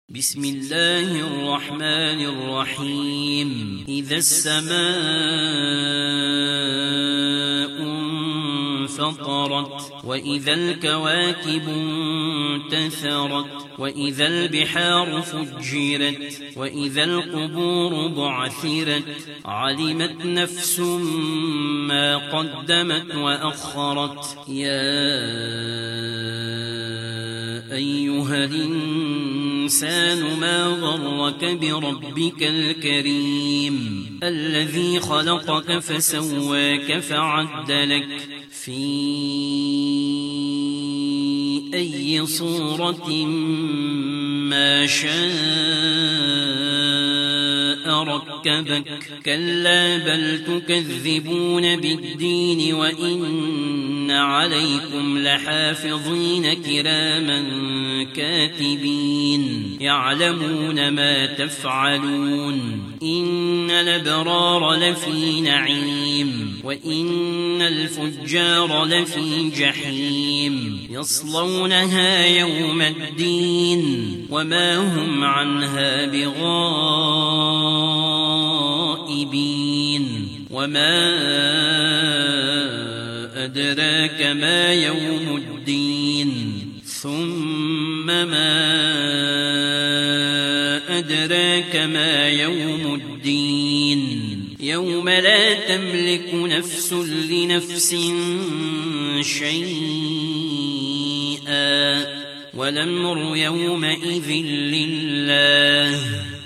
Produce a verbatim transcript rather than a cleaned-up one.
بسم الله الرحمن الرحيم إذا السماء انفطرت وإذا الكواكب انتثرت وإذا البحار فجرت وإذا القبور بعثرت علمت نفس ما قدمت وأخرت يا أيها الإنسان ما غرك بربك الكريم الذي خلقك فسواك فعدلك في أي صورة ما شاء ركبك كلا بل تكذبون بالدين وإن عليكم لحافظين كراما كاتبين يعلمون ما تفعلون إن الأبرار لفي نعيم وإن الفجار لفي جحيم يصلونها يوم الدين وما هم عنها بغائبين وما أدراك ما يوم الدين ثم ما أدراك ما يوم الدين يوم لا تملك نفس لنفس شيئا والأمر يومئذ لله